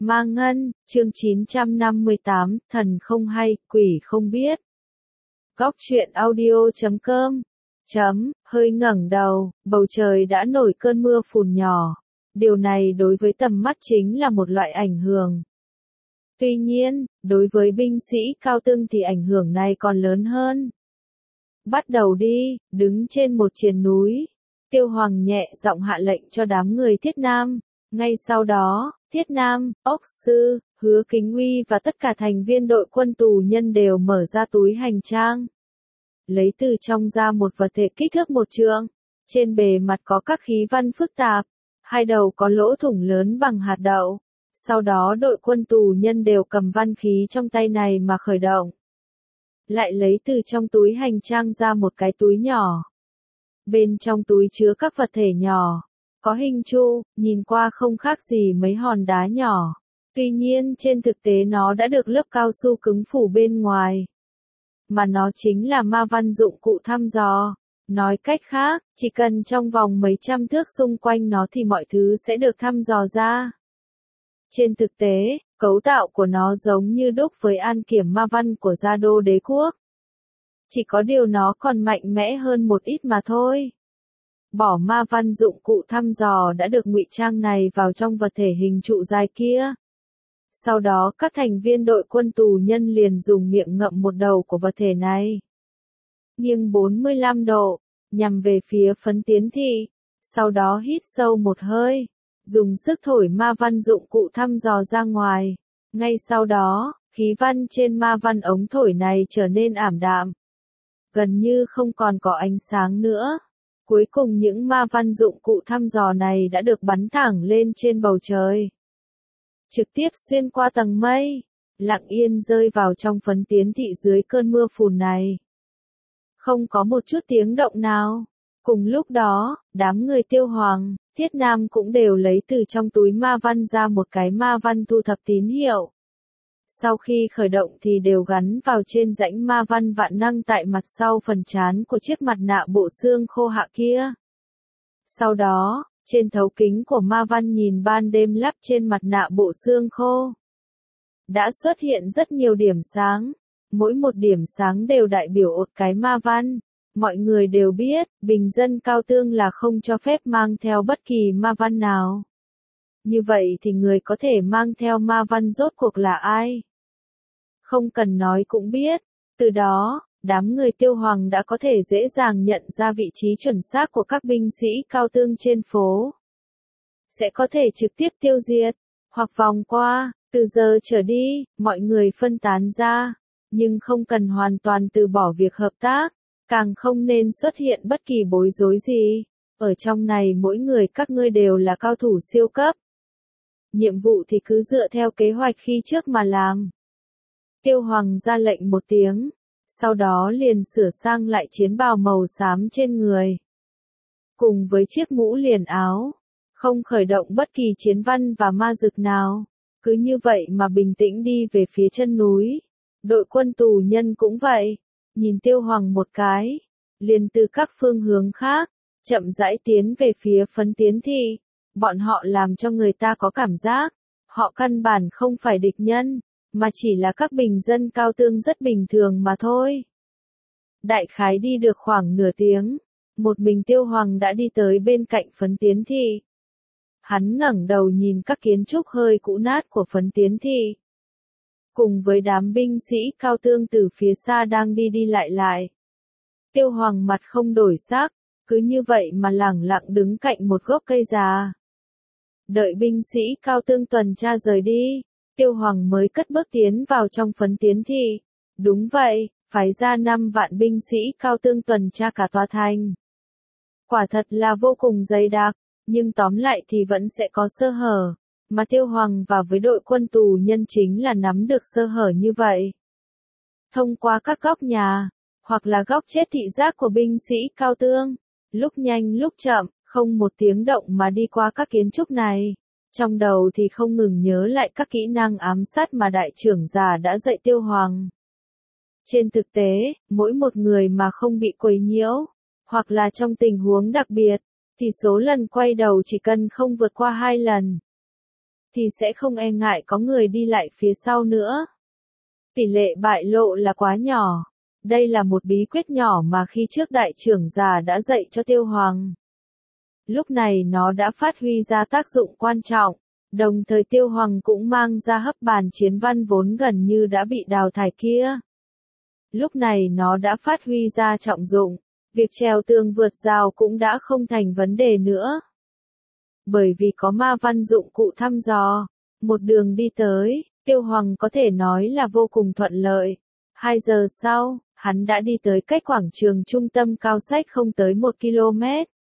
Ma Ngân, chương 958, thần không hay, quỷ không biết. Góc truyện audio.com. Hơi ngẩng đầu, bầu trời đã nổi cơn mưa phùn nhỏ. Điều này đối với tầm mắt chính là một loại ảnh hưởng. Tuy nhiên, đối với binh sĩ cao tương thì ảnh hưởng này còn lớn hơn. Bắt đầu đi, đứng trên một triền núi. Tiêu Hoàng nhẹ giọng hạ lệnh cho đám người Thiết Nam. Ngay sau đó, Thiết Nam, Ốc Sư, Hứa Kính Uy và tất cả thành viên đội quân tù nhân đều mở ra túi hành trang. Lấy từ trong ra một vật thể kích thước 1 trượng. Trên bề mặt có các khí văn phức tạp. Hai đầu có lỗ thủng lớn bằng hạt đậu. Sau đó đội quân tù nhân đều cầm văn khí trong tay này mà khởi động. Lại lấy từ trong túi hành trang ra một cái túi nhỏ. Bên trong túi chứa các vật thể nhỏ. Có hình trụ, nhìn qua không khác gì mấy hòn đá nhỏ. Tuy nhiên trên thực tế nó đã được lớp cao su cứng phủ bên ngoài. Mà nó chính là ma văn dụng cụ thăm dò. Nói cách khác, chỉ cần trong vòng mấy trăm thước xung quanh nó thì mọi thứ sẽ được thăm dò ra. Trên thực tế, cấu tạo của nó giống như đúc với an kiểm ma văn của Gia Đô đế quốc. Chỉ có điều nó còn mạnh mẽ hơn một ít mà thôi. Bỏ ma văn dụng cụ thăm dò đã được ngụy trang này vào trong vật thể hình trụ dài kia. Sau đó các thành viên đội quân tù nhân liền dùng miệng ngậm một đầu của vật thể này. Nghiêng 45 độ, nhằm về phía phấn tiến thị. Sau đó hít sâu một hơi. Dùng sức thổi ma văn dụng cụ thăm dò ra ngoài. Ngay sau đó, khí văn trên ma văn ống thổi này trở nên ảm đạm. Gần như không còn có ánh sáng nữa. Cuối cùng những ma văn dụng cụ thăm dò này đã được bắn thẳng lên trên bầu trời. Trực tiếp xuyên qua tầng mây, lặng yên rơi vào trong phấn tiến thị dưới cơn mưa phùn này. Không có một chút tiếng động nào. Cùng lúc đó, đám người Tiêu Hoàng, Thiết Nam cũng đều lấy từ trong túi ma văn ra một cái ma văn thu thập tín hiệu. Sau khi khởi động thì đều gắn vào trên rãnh ma văn vạn năng tại mặt sau phần trán của chiếc mặt nạ bộ xương khô hạ kia. Sau đó, trên thấu kính của ma văn nhìn ban đêm lắp trên mặt nạ bộ xương khô. Đã xuất hiện rất nhiều điểm sáng. Mỗi một điểm sáng đều đại biểu một cái ma văn. Mọi người đều biết, bình dân cao tương là không cho phép mang theo bất kỳ ma văn nào. Như vậy thì người có thể mang theo ma văn rốt cuộc là ai? Không cần nói cũng biết. Từ đó, đám người Tiêu Hoàng đã có thể dễ dàng nhận ra vị trí chuẩn xác của các binh sĩ cao tương trên phố. Sẽ có thể trực tiếp tiêu diệt, hoặc vòng qua. Từ giờ trở đi, mọi người phân tán ra. Nhưng không cần hoàn toàn từ bỏ việc hợp tác. Càng không nên xuất hiện bất kỳ bối rối gì. Ở trong này mỗi người các ngươi đều là cao thủ siêu cấp. Nhiệm vụ thì cứ dựa theo kế hoạch khi trước mà làm. Tiêu Hoàng ra lệnh một tiếng. Sau đó liền sửa sang lại chiến bào màu xám trên người. Cùng với chiếc mũ liền áo. Không khởi động bất kỳ chiến văn và ma dực nào. Cứ như vậy mà bình tĩnh đi về phía chân núi. Đội quân tù nhân cũng vậy. Nhìn Tiêu Hoàng một cái, liền từ các phương hướng khác, chậm rãi tiến về phía phấn tiến thị. Bọn họ làm cho người ta có cảm giác, họ căn bản không phải địch nhân, mà chỉ là các bình dân cao tương rất bình thường mà thôi. Đại khái đi được khoảng nửa tiếng, một mình Tiêu Hoàng đã đi tới bên cạnh phấn tiến thị. Hắn ngẩng đầu nhìn các kiến trúc hơi cũ nát của phấn tiến thị. Cùng với đám binh sĩ cao tương từ phía xa đang đi lại. Tiêu Hoàng mặt không đổi sắc, cứ như vậy mà lẳng lặng đứng cạnh một gốc cây già. Đợi binh sĩ cao tương tuần tra rời đi, Tiêu Hoàng mới cất bước tiến vào trong phấn tiến thị. Đúng vậy, phái ra 5 vạn binh sĩ cao tương tuần tra cả tòa thành. Quả thật là vô cùng dày đặc, nhưng tóm lại thì vẫn sẽ có sơ hở. Mà Tiêu Hoàng và với đội quân tù nhân chính là nắm được sơ hở như vậy. Thông qua các góc nhà, hoặc là góc chết thị giác của binh sĩ cao tương, lúc nhanh lúc chậm, không một tiếng động mà đi qua các kiến trúc này. Trong đầu thì không ngừng nhớ lại các kỹ năng ám sát mà đại trưởng già đã dạy Tiêu Hoàng. Trên thực tế, mỗi một người mà không bị quấy nhiễu, hoặc là trong tình huống đặc biệt, thì số lần quay đầu chỉ cần không vượt qua 2 lần. thì sẽ không e ngại có người đi lại phía sau nữa. Tỷ lệ bại lộ là quá nhỏ. Đây là một bí quyết nhỏ mà khi trước đại trưởng già đã dạy cho Tiêu Hoàng. Lúc này nó đã phát huy ra tác dụng quan trọng, đồng thời Tiêu Hoàng cũng mang ra hấp bàn chiến văn vốn gần như đã bị đào thải kia. Lúc này nó đã phát huy ra trọng dụng, việc trèo tường vượt rào cũng đã không thành vấn đề nữa. Bởi vì có ma văn dụng cụ thăm dò, một đường đi tới, Tiêu Hoàng có thể nói là vô cùng thuận lợi. 2 giờ sau, hắn đã đi tới cách quảng trường trung tâm Cao Sách không tới 1 km.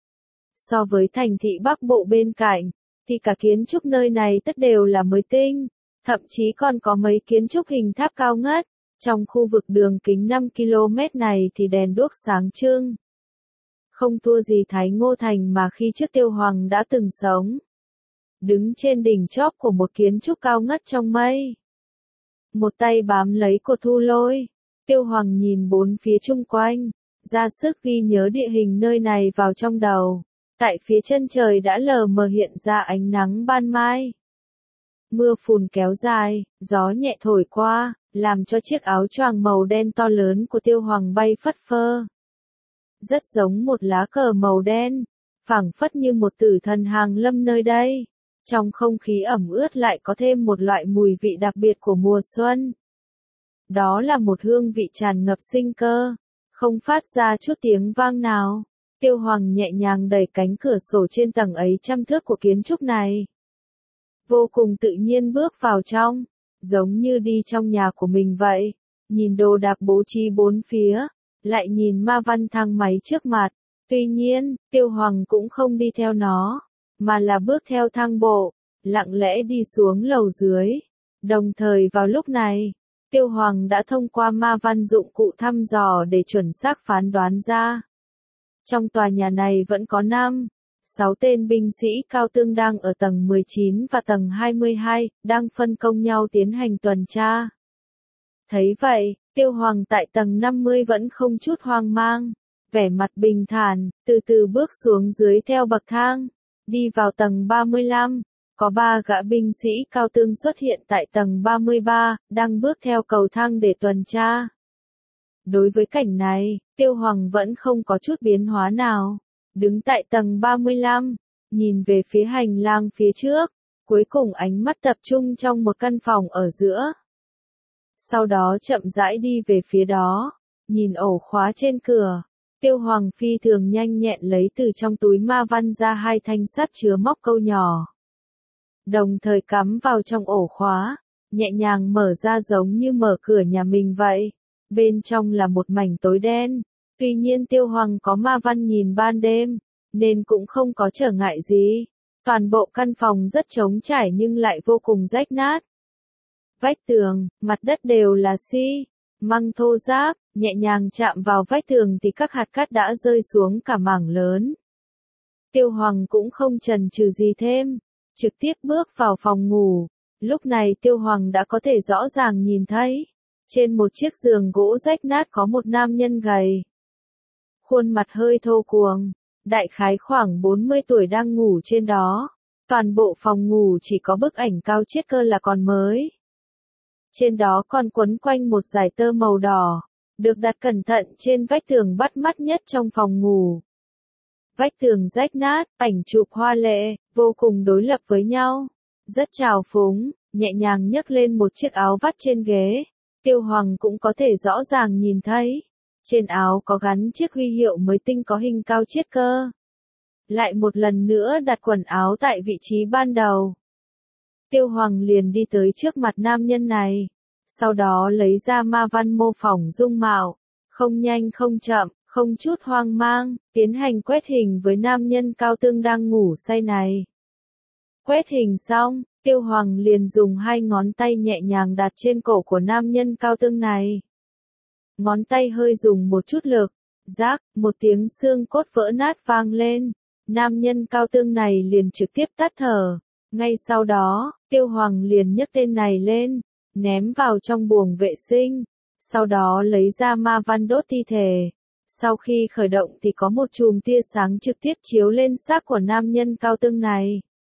So với thành thị Bắc Bộ bên cạnh, thì cả kiến trúc nơi này tất đều là mới tinh, thậm chí còn có mấy kiến trúc hình tháp cao ngất. Trong khu vực đường kính 5 km này thì đèn đuốc sáng trưng. Không thua gì Thái Ngô Thành mà khi trước Tiêu Hoàng đã từng sống. Đứng trên đỉnh chóp của một kiến trúc cao ngất trong mây. Một tay bám lấy cột thu lôi, Tiêu Hoàng nhìn bốn phía chung quanh, ra sức ghi nhớ địa hình nơi này vào trong đầu. Tại phía chân trời đã lờ mờ hiện ra ánh nắng ban mai. Mưa phùn kéo dài, gió nhẹ thổi qua, làm cho chiếc áo choàng màu đen to lớn của Tiêu Hoàng bay phất phơ. Rất giống một lá cờ màu đen, phảng phất như một tử thần hàng lâm nơi đây. Trong không khí ẩm ướt lại có thêm một loại mùi vị đặc biệt của mùa xuân. Đó là một hương vị tràn ngập sinh cơ, không phát ra chút tiếng vang nào. Tiêu Hoàng nhẹ nhàng đẩy cánh cửa sổ trên tầng ấy trăm thước của kiến trúc này. Vô cùng tự nhiên bước vào trong, giống như đi trong nhà của mình vậy. Nhìn đồ đạc bố trí bốn phía, lại nhìn ma văn thang máy trước mặt. Tuy nhiên, Tiêu Hoàng cũng không đi theo nó, mà là bước theo thang bộ, lặng lẽ đi xuống lầu dưới. Đồng thời vào lúc này, Tiêu Hoàng đã thông qua ma văn dụng cụ thăm dò để chuẩn xác phán đoán ra. Trong tòa nhà này vẫn có 6 tên binh sĩ cao tương đang ở tầng 19 và tầng 22, đang phân công nhau tiến hành tuần tra. Thấy vậy, Tiêu Hoàng tại tầng 50 vẫn không chút hoang mang, vẻ mặt bình thản, từ từ bước xuống dưới theo bậc thang, đi vào tầng 35. Có 3 gã binh sĩ cao tương xuất hiện tại tầng 33, đang bước theo cầu thang để tuần tra. Đối với cảnh này, Tiêu Hoàng vẫn không có chút biến hóa nào. Đứng tại tầng 35, nhìn về phía hành lang phía trước, cuối cùng ánh mắt tập trung trong một căn phòng ở giữa. Sau đó chậm rãi đi về phía đó, nhìn ổ khóa trên cửa, Tiêu Hoàng phi thường nhanh nhẹn lấy từ trong túi ma văn ra 2 thanh sắt chứa móc câu nhỏ. Đồng thời cắm vào trong ổ khóa, nhẹ nhàng mở ra giống như mở cửa nhà mình vậy. Bên trong là một mảnh tối đen. Tuy nhiên Tiêu Hoàng có ma văn nhìn ban đêm, nên cũng không có trở ngại gì. Toàn bộ căn phòng rất trống trải nhưng lại vô cùng rách nát. Vách tường, mặt đất đều là xi măng thô ráp, nhẹ nhàng chạm vào vách tường thì các hạt cát đã rơi xuống cả mảng lớn. Tiêu Hoàng cũng không chần chừ gì thêm, trực tiếp bước vào phòng ngủ. Lúc này Tiêu Hoàng đã có thể rõ ràng nhìn thấy, trên một chiếc giường gỗ rách nát có một nam nhân gầy. Khuôn mặt hơi thô cuồng, đại khái khoảng 40 tuổi đang ngủ trên đó. Toàn bộ phòng ngủ chỉ có bức ảnh Cao Chiết Cơ là còn mới. Trên đó còn quấn quanh một dải tơ màu đỏ, được đặt cẩn thận trên vách tường bắt mắt nhất trong phòng ngủ. Vách tường rách nát, ảnh chụp hoa lệ, vô cùng đối lập với nhau. Rất trào phúng, nhẹ nhàng nhấc lên một chiếc áo vắt trên ghế. Tiêu Hoàng cũng có thể rõ ràng nhìn thấy. Trên áo có gắn chiếc huy hiệu mới tinh có hình Cao Chiết Cơ. Lại một lần nữa đặt quần áo tại vị trí ban đầu. Tiêu Hoàng liền đi tới trước mặt nam nhân này. Sau đó lấy ra ma văn mô phỏng dung mạo. Không nhanh không chậm, không chút hoang mang, tiến hành quét hình với nam nhân cao tương đang ngủ say này. Quét hình xong, Tiêu Hoàng liền dùng 2 ngón tay nhẹ nhàng đặt trên cổ của nam nhân cao tương này. Ngón tay hơi dùng một chút lực, rác, một tiếng xương cốt vỡ nát vang lên. Nam nhân cao tương này liền trực tiếp tắt thở. Ngay sau đó, Tiêu Hoàng liền nhấc tên này lên, ném vào trong buồng vệ sinh. Sau đó lấy ra ma văn đốt thi thể. Sau khi khởi động thì có một chùm tia sáng trực tiếp chiếu lên xác của nam nhân cao tương này.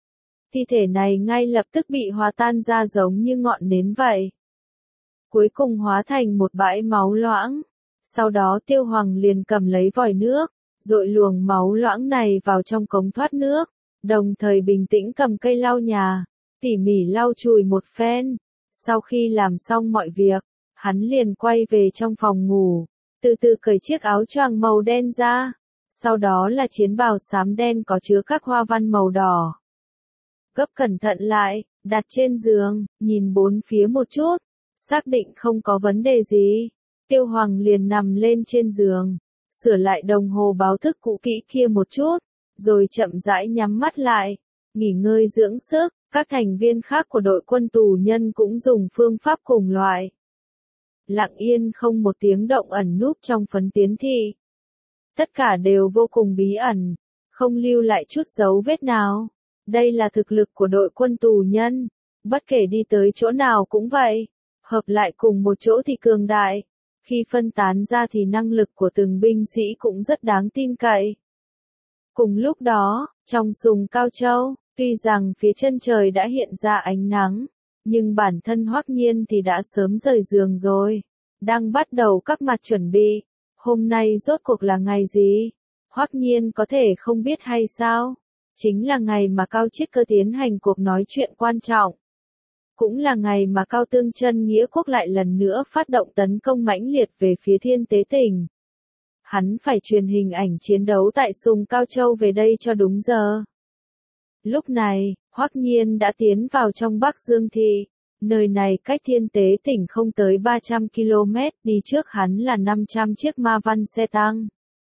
thi thể này ngay lập tức bị hòa tan ra giống như ngọn nến vậy. Cuối cùng hóa thành một bãi máu loãng. Sau đó Tiêu Hoàng liền cầm lấy vòi nước, dội luồng máu loãng này vào trong cống thoát nước, đồng thời bình tĩnh cầm cây lau nhà, tỉ mỉ lau chùi một phen. Sau khi làm xong mọi việc, hắn liền quay về trong phòng ngủ, từ từ cởi chiếc áo choàng màu đen ra, sau đó là chiến bào xám đen có chứa các hoa văn màu đỏ. Gấp cẩn thận lại, đặt trên giường, nhìn bốn phía một chút, xác định không có vấn đề gì. Tiêu Hoàng liền nằm lên trên giường, sửa lại đồng hồ báo thức cũ kỹ kia một chút, rồi chậm rãi nhắm mắt lại, nghỉ ngơi dưỡng sức. Các thành viên khác của đội quân tù nhân cũng dùng phương pháp cùng loại. Lặng yên không một tiếng động ẩn núp trong phấn tiến thị. Tất cả đều vô cùng bí ẩn, không lưu lại chút dấu vết nào. Đây là thực lực của đội quân tù nhân, bất kể đi tới chỗ nào cũng vậy. Hợp lại cùng một chỗ thì cường đại, khi phân tán ra thì năng lực của từng binh sĩ cũng rất đáng tin cậy. Cùng lúc đó, trong Sùng Cao Châu, tuy rằng phía chân trời đã hiện ra ánh nắng, nhưng bản thân Hoắc Nhiên thì đã sớm rời giường rồi, đang bắt đầu các mặt chuẩn bị. Hôm nay rốt cuộc là ngày gì? Hoắc Nhiên có thể không biết hay sao? Chính là ngày mà Cao Chiết Cơ tiến hành cuộc nói chuyện quan trọng. Cũng là ngày mà Cao Tương Chân Nghĩa Quốc lại lần nữa phát động tấn công mãnh liệt về phía Thiên Tế Tỉnh. Hắn phải truyền hình ảnh chiến đấu tại Sùng Cao Châu về đây cho đúng giờ. Lúc này, Hoắc Nhiên đã tiến vào trong Bắc Dương Thị. Nơi này cách Thiên Tế Tỉnh không tới 300 km, đi trước hắn là 500 chiếc ma văn xe tăng.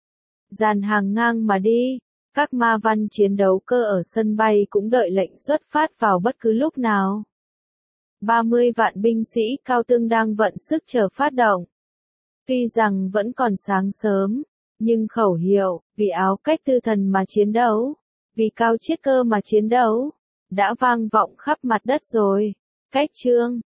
Dàn hàng ngang mà đi, các ma văn chiến đấu cơ ở sân bay cũng đợi lệnh xuất phát vào bất cứ lúc nào. 30 vạn binh sĩ Cao Tương đang vận sức chờ phát động. Tuy rằng vẫn còn sáng sớm, nhưng khẩu hiệu, vì Áo Cách Tư Thần mà chiến đấu, vì Cao Chiết Cơ mà chiến đấu, đã vang vọng khắp mặt đất rồi. Cách chương